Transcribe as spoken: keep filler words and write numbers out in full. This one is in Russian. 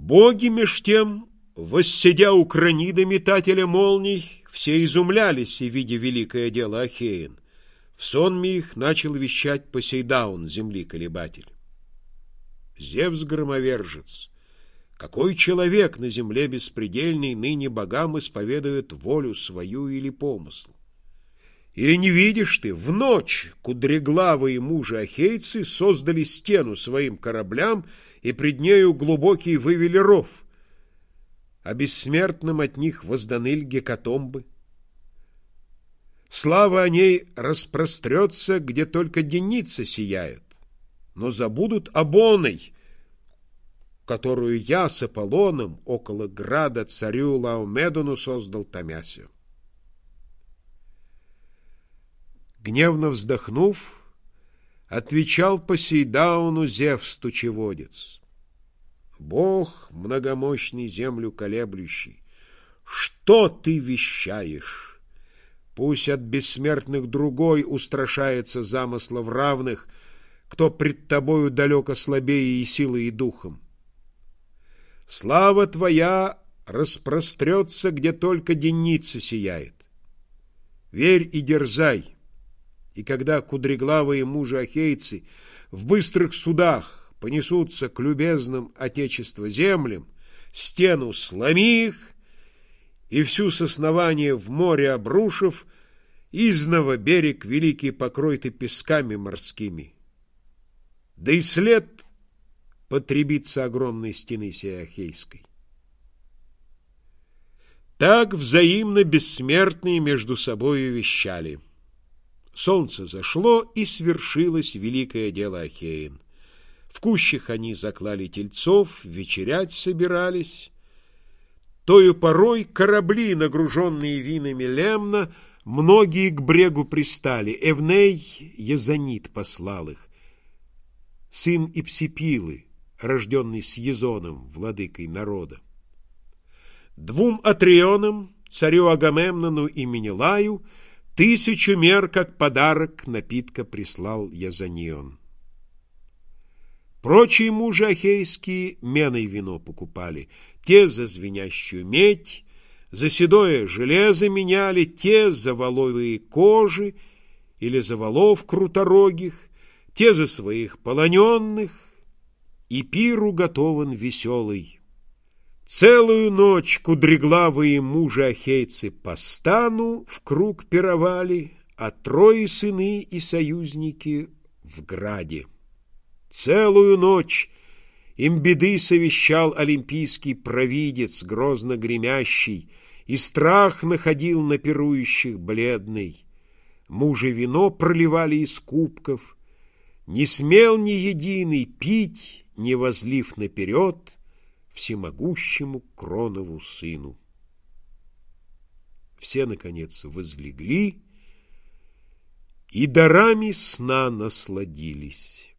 Боги, меж тем, воссидя у кранида метателя молний, все изумлялись, и видя великое дело Ахеин. В сонме их начал вещать Посейдаун, земли колебатель. Зевс-громовержец, какой человек на земле беспредельной ныне богам исповедует волю свою или помысл? Или не видишь ты, в ночь кудреглавые мужи-ахейцы создали стену своим кораблям и пред нею глубокий вывели ров, а бессмертным от них возданы ль гекатомбы? Слава о ней распрострется, где только деница сияет, но забудут об оной, которую я с Аполлоном около града царю Лаомедону создал томяся. Гневно вздохнув, отвечал Посейдауну Зевс тучеводец: Бог, многомощный землю колеблющий, что ты вещаешь? Пусть от бессмертных другой устрашается замыслов равных, кто пред тобою далеко слабее и силой, и духом. Слава твоя распрострется, где только деница сияет. Верь и дерзай, и когда кудреглавые мужи-ахейцы в быстрых судах понесутся к любезным отечества землям, стену сломи их, и всю с основания в море обрушив, изново берег великий покрой ты песками морскими. Да и след потребится огромной стены сей ахейской. Так взаимно бессмертные между собою вещали. Солнце зашло, и свершилось великое дело Ахеин. В кущах они заклали тельцов, вечерять собирались. Тою порой корабли, нагруженные винами Лемна, многие к брегу пристали. Эвней Язонит послал их, сын Ипсипилы, рожденный с Езоном, владыкой народа. Двум Атрионам, царю Агамемнону и Менелаю, тысячу мер, как подарок, напитка прислал Язонион. Прочие мужи ахейские меной вино покупали, те за звенящую медь, за седое железо меняли, те за воловые кожи или за волов круторогих, те за своих полоненных, и пиру готован веселый. Целую ночь кудреглавые мужи-ахейцы по стану в круг пировали, а трое сыны и союзники в граде. Целую ночь им беды совещал олимпийский провидец, грозно гремящий, и страх находил на пирующих бледный. Мужи вино проливали из кубков, не смел ни единый пить, не возлив наперед всемогущему Кронову сыну. Все, наконец, возлегли и дарами сна насладились.